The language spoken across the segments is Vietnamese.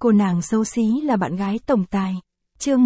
Cô nàng xấu xí là bạn gái tổng tài. Chương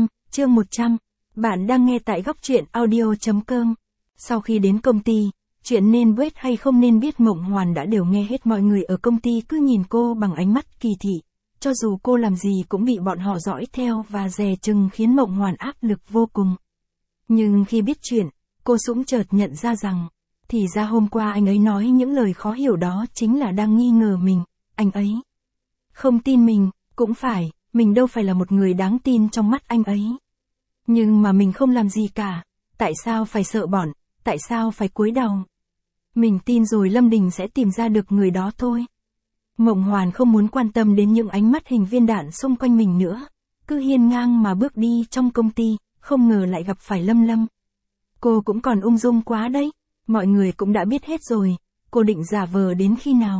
100. Bạn đang nghe tại góc truyện audio.com. Sau khi đến công ty, chuyện nên biết hay không nên biết Mộng Hoàn đã đều nghe hết. Mọi người ở công ty cứ nhìn cô bằng ánh mắt kỳ thị. Cho dù cô làm gì cũng bị bọn họ dõi theo và dè chừng khiến Mộng Hoàn áp lực vô cùng. Nhưng khi biết chuyện, cô sũng chợt nhận ra rằng, thì ra hôm qua anh ấy nói những lời khó hiểu đó chính là đang nghi ngờ mình. Anh ấy không tin mình, cũng phải, mình đâu phải là một người đáng tin trong mắt anh ấy. Nhưng mà mình không làm gì cả, tại sao phải sợ bọn, tại sao phải cúi đầu? Mình tin rồi Lâm Đình sẽ tìm ra được người đó thôi. Mộng Hoàn không muốn quan tâm đến những ánh mắt hình viên đạn xung quanh mình nữa, cứ hiên ngang mà bước đi trong công ty, không ngờ lại gặp phải Lâm. Cô cũng còn ung dung quá đấy, mọi người cũng đã biết hết rồi, cô định giả vờ đến khi nào?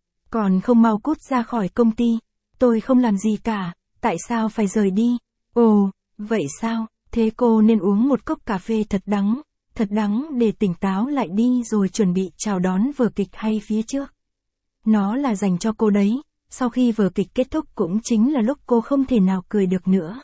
Còn không mau cút ra khỏi công ty, tôi không làm gì cả, tại sao phải rời đi? Ồ, vậy sao, thế cô nên uống một cốc cà phê thật đắng để tỉnh táo lại đi rồi chuẩn bị chào đón vở kịch hay phía trước. Nó là dành cho cô đấy, sau khi vở kịch kết thúc cũng chính là lúc cô không thể nào cười được nữa.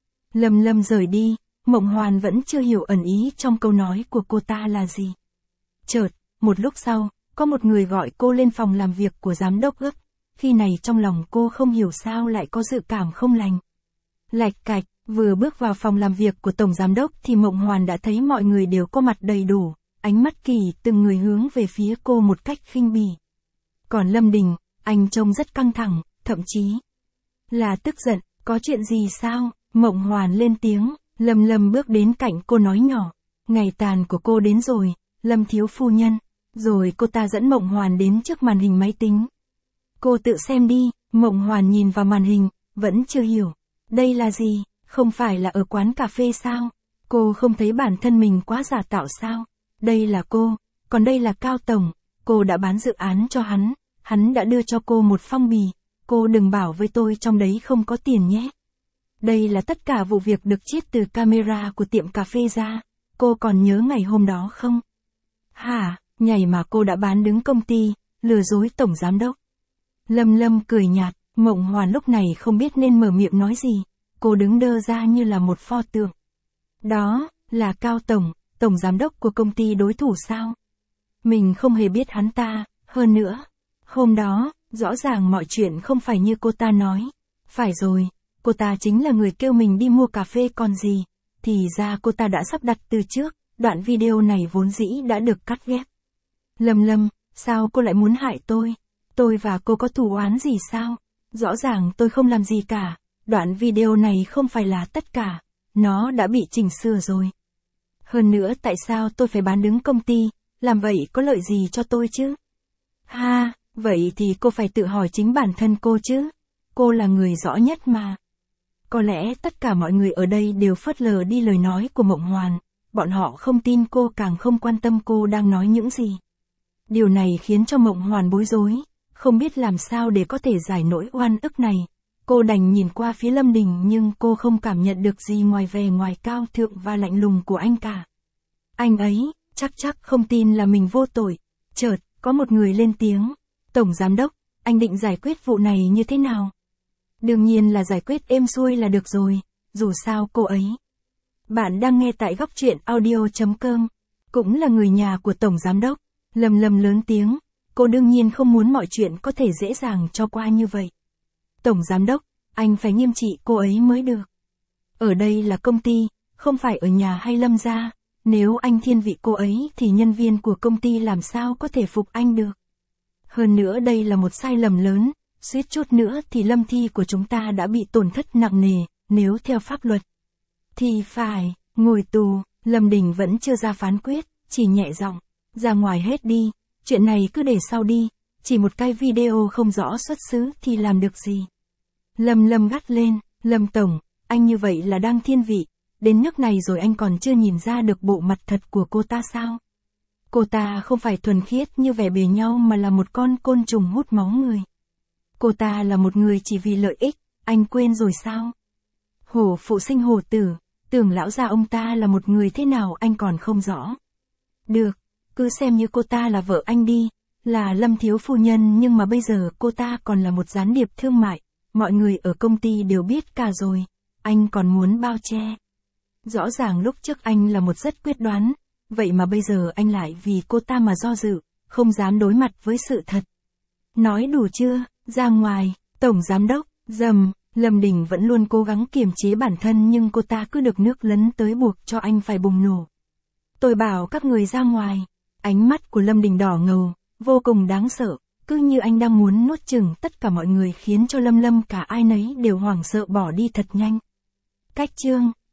Lâm rời đi, Mộng Hoàn vẫn chưa hiểu ẩn ý trong câu nói của cô ta là gì. Chợt, một lúc sau, có một người gọi cô lên phòng làm việc của giám đốc ức. Khi này trong lòng cô không hiểu sao lại có dự cảm không lành. Lạch cạch, vừa bước vào phòng làm việc của tổng giám đốc thì Mộng Hoàn đã thấy mọi người đều có mặt đầy đủ, ánh mắt kỳ từng người hướng về phía cô một cách khinh bỉ. Còn Lâm Đình, anh trông rất căng thẳng, thậm chí là tức giận. Có chuyện gì sao? Mộng Hoàn lên tiếng. Lâm bước đến cạnh cô nói nhỏ. Ngày tàn của cô đến rồi, Lâm thiếu phu nhân. Rồi cô ta dẫn Mộng Hoàn đến trước màn hình máy tính. Cô tự xem đi. Mộng Hoàn nhìn vào màn hình, vẫn chưa hiểu. Đây là gì? Không phải là ở quán cà phê sao? Cô không thấy bản thân mình quá giả tạo sao? Đây là cô, còn đây là Cao Tổng. Cô đã bán dự án cho hắn đã đưa cho cô một phong bì. Cô đừng bảo với tôi trong đấy không có tiền nhé. Đây là tất cả vụ việc được chiết từ camera của tiệm cà phê ra. Cô còn nhớ ngày hôm đó không? Hả, nhảy mà cô đã bán đứng công ty, lừa dối tổng giám đốc. Lâm cười nhạt, Mộng Hoàn lúc này không biết nên mở miệng nói gì. Cô đứng đơ ra như là một pho tượng. Đó, là Cao tổng giám đốc của công ty đối thủ sao? Mình không hề biết hắn ta, hơn nữa. Hôm đó, rõ ràng mọi chuyện không phải như cô ta nói. Phải rồi, cô ta chính là người kêu mình đi mua cà phê còn gì. Thì ra cô ta đã sắp đặt từ trước, đoạn video này vốn dĩ đã được cắt ghép. Lâm, sao cô lại muốn hại tôi? Tôi và cô có thù oán gì sao? Rõ ràng tôi không làm gì cả, đoạn video này không phải là tất cả, nó đã bị chỉnh sửa rồi. Hơn nữa tại sao tôi phải bán đứng công ty, làm vậy có lợi gì cho tôi chứ? Ha, vậy thì cô phải tự hỏi chính bản thân cô chứ. Cô là người rõ nhất mà. Có lẽ tất cả mọi người ở đây đều phớt lờ đi lời nói của Mộng Hoàn, bọn họ không tin cô càng không quan tâm cô đang nói những gì. Điều này khiến cho Mộng Hoàn bối rối, không biết làm sao để có thể giải nỗi oan ức này. Cô đành nhìn qua phía Lâm Đình nhưng cô không cảm nhận được gì ngoài vẻ ngoài cao thượng và lạnh lùng của anh cả. Anh ấy, chắc không tin là mình vô tội. Chợt, có một người lên tiếng. Tổng giám đốc, anh định giải quyết vụ này như thế nào? Đương nhiên là giải quyết êm xuôi là được rồi, dù sao cô ấy. Bạn đang nghe tại góc truyện audio.com, cũng là người nhà của tổng giám đốc. Lâm lớn tiếng, cô đương nhiên không muốn mọi chuyện có thể dễ dàng cho qua như vậy. Tổng giám đốc, anh phải nghiêm trị cô ấy mới được. Ở đây là công ty, không phải ở nhà hay Lâm gia. Nếu anh thiên vị cô ấy thì nhân viên của công ty làm sao có thể phục anh được. Hơn nữa đây là một sai lầm lớn, suýt chút nữa thì Lâm Thi của chúng ta đã bị tổn thất nặng nề, nếu theo pháp luật. Thì phải, ngồi tù. Lâm Đình vẫn chưa ra phán quyết, chỉ nhẹ giọng, ra ngoài hết đi, chuyện này cứ để sau đi, chỉ một cái video không rõ xuất xứ thì làm được gì. Lâm gắt lên, Lâm Tổng, anh như vậy là đang thiên vị, đến nước này rồi anh còn chưa nhìn ra được bộ mặt thật của cô ta sao? Cô ta không phải thuần khiết như vẻ bề nhau mà là một con côn trùng hút máu người. Cô ta là một người chỉ vì lợi ích, anh quên rồi sao? Hổ phụ sinh hổ tử, tưởng lão già ông ta là một người thế nào anh còn không rõ. Được, cứ xem như cô ta là vợ anh đi, là Lâm thiếu phu nhân nhưng mà bây giờ cô ta còn là một gián điệp thương mại, Mọi người ở công ty đều biết cả rồi. Anh còn muốn bao che. Rõ ràng lúc trước anh là một rất quyết đoán. Vậy mà bây giờ anh lại vì cô ta mà do dự, không dám đối mặt với sự thật. Nói đủ chưa, ra ngoài, tổng giám đốc, dầm, Lâm Đình vẫn luôn cố gắng kiềm chế bản thân nhưng cô ta cứ được nước lấn tới buộc cho anh phải bùng nổ. Tôi bảo các người ra ngoài. Ánh mắt của Lâm Đình đỏ ngầu, vô cùng đáng sợ, cứ như anh đang muốn nuốt chửng tất cả mọi người khiến cho Lâm cả ai nấy đều hoảng sợ bỏ đi thật nhanh. Cách chương